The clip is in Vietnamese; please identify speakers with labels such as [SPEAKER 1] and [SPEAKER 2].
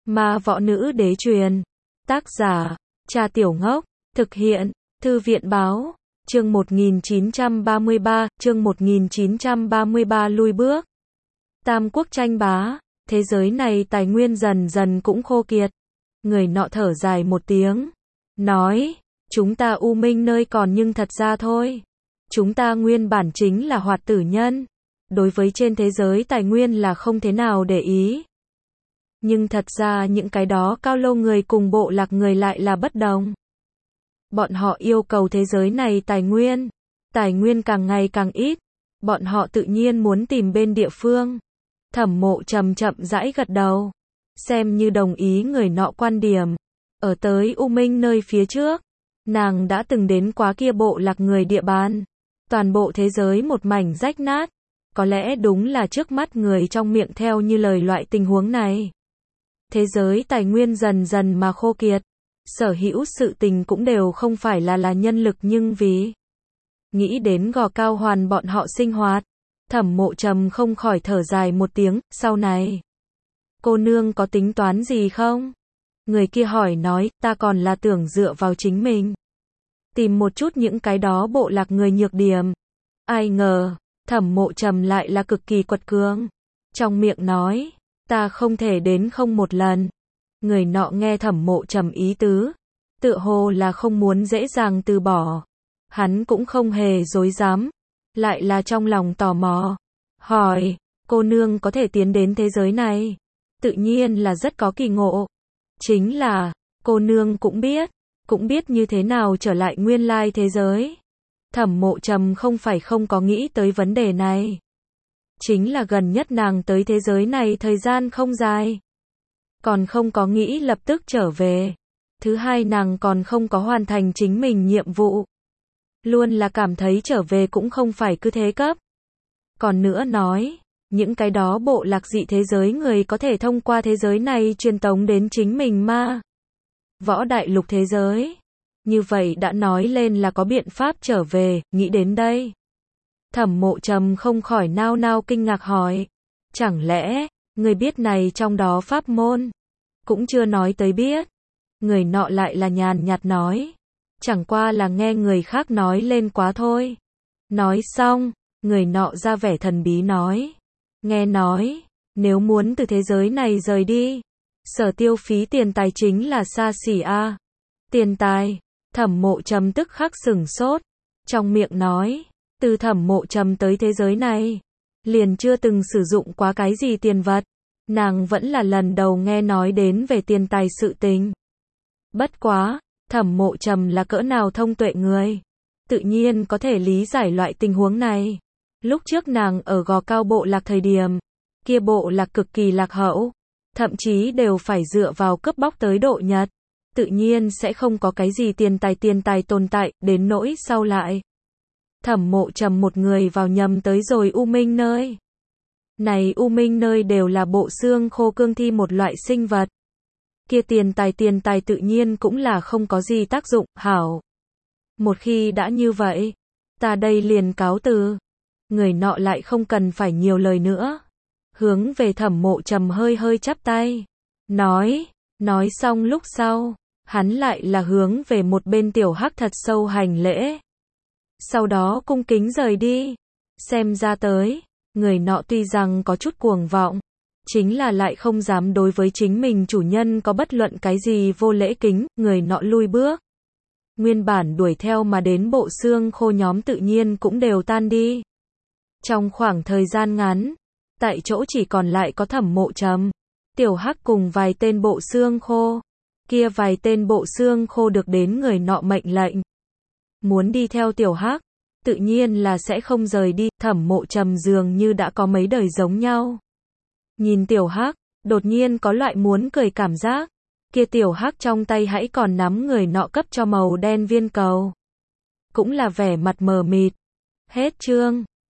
[SPEAKER 1] Ma võ nữ đế truyền. Tác giả, Cha Tiểu Ngốc. Thực hiện, Thư viện báo. Chương 1933, lui bước. Tam quốc tranh bá, thế giới này tài nguyên dần dần cũng khô kiệt. Người nọ thở dài một tiếng, nói, chúng ta u minh nơi còn nhưng thật ra thôi. Chúng ta nguyên bản chính là hoạt tử nhân. Đối với trên thế giới tài nguyên là không thế nào để ý. Nhưng thật ra những cái đó cao lâu người cùng bộ lạc người lại là bất đồng. Bọn họ yêu cầu thế giới này tài nguyên càng ngày càng ít. Bọn họ tự nhiên muốn tìm bên địa phương. Thẩm Mộ chậm rãi gật đầu, xem như đồng ý người nọ quan điểm. Ở tới U Minh nơi phía trước, nàng đã từng đến quá kia bộ lạc người địa bàn. Toàn bộ thế giới một mảnh rách nát. Có lẽ đúng là trước mắt người trong miệng theo như lời loại tình huống này. Thế giới tài nguyên dần dần mà khô kiệt. Sở hữu sự tình cũng đều không phải là nhân lực, nhưng vì nghĩ đến Gò Cao Hoàn bọn họ sinh hoạt, Thẩm Mộ trầm không khỏi thở dài một tiếng. Sau này, cô nương có tính toán gì không? Người kia hỏi nói, ta còn là tưởng dựa vào chính mình, tìm một chút những cái đó bộ lạc người nhược điểm. Ai ngờ, Thẩm Mộ trầm lại là cực kỳ quật cường. Trong miệng nói, ta không thể đến không một lần. Người nọ nghe Thẩm Mộ trầm ý tứ, tựa hồ là không muốn dễ dàng từ bỏ. Hắn cũng không hề dối dám, lại là trong lòng tò mò. Hỏi, cô nương có thể tiến đến thế giới này, tự nhiên là rất có kỳ ngộ. Chính là, cô nương cũng biết như thế nào trở lại nguyên lai thế giới. Thẩm Mộ trầm không phải không có nghĩ tới vấn đề này. Chính là gần nhất nàng tới thế giới này thời gian không dài, còn không có nghĩ lập tức trở về. Thứ hai, nàng còn không có hoàn thành chính mình nhiệm vụ. Luôn là cảm thấy trở về cũng không phải cứ thế cấp. Còn nữa nói, những cái đó bộ lạc dị thế giới người có thể thông qua thế giới này truyền tống đến chính mình ma võ đại lục thế giới. Như vậy đã nói lên là có biện pháp trở về. Nghĩ đến đây, Thẩm Mộ trầm không khỏi nao kinh ngạc hỏi, chẳng lẽ người biết này trong đó pháp môn? Cũng chưa nói tới biết. Người nọ lại là nhàn nhạt nói, chẳng qua là nghe người khác nói lên quá thôi. Nói xong, người nọ ra vẻ thần bí nói, nghe nói, nếu muốn từ thế giới này rời đi, sở tiêu phí tiền tài chính là xa xỉ a. Tiền tài? Thẩm Mộ trầm tức khắc sửng sốt, trong miệng nói, từ Thẩm Mộ trầm tới thế giới này, liền chưa từng sử dụng quá cái gì tiền vật. Nàng vẫn là lần đầu nghe nói đến về tiền tài sự tình. Bất quá, Thẩm Mộ trầm là cỡ nào thông tuệ người, tự nhiên có thể lý giải loại tình huống này. Lúc trước nàng ở Gò Cao bộ lạc thời điểm, kia bộ lạc cực kỳ lạc hậu, thậm chí đều phải dựa vào cướp bóc tới độ nhật. Tự nhiên sẽ không có cái gì tiền tài tồn tại. Đến nỗi sau lại, Thẩm Mộ trầm một người vào nhầm tới rồi U Minh nơi. Này U Minh nơi đều là bộ xương khô cương thi một loại sinh vật. Kia tiền tài tự nhiên cũng là không có gì tác dụng. Hảo, một khi đã như vậy, ta đây liền cáo từ. Người nọ lại không cần phải nhiều lời nữa, hướng về Thẩm Mộ trầm hơi chắp tay, nói xong lúc sau, hắn lại là hướng về một bên tiểu hắc thật sâu hành lễ, sau đó cung kính rời đi. Xem ra tới, người nọ tuy rằng có chút cuồng vọng, chính là lại không dám đối với chính mình chủ nhân có bất luận cái gì vô lễ kính. Người nọ lui bước, nguyên bản đuổi theo mà đến bộ xương khô nhóm tự nhiên cũng đều tan đi. Trong khoảng thời gian ngắn, tại chỗ chỉ còn lại có Thẩm Mộ trầm, tiểu hắc cùng vài tên bộ xương khô. Kia vài tên bộ xương khô được đến người nọ mệnh lệnh, muốn đi theo tiểu hắc, tự nhiên là sẽ không rời đi. Thẩm Mộ trầm dường như đã có mấy đời giống nhau. Nhìn tiểu hắc, đột nhiên có loại muốn cười cảm giác. Kia tiểu hắc trong tay hãy còn nắm người nọ cấp cho màu đen viên cầu, cũng là vẻ mặt mờ mịt. Hết chương.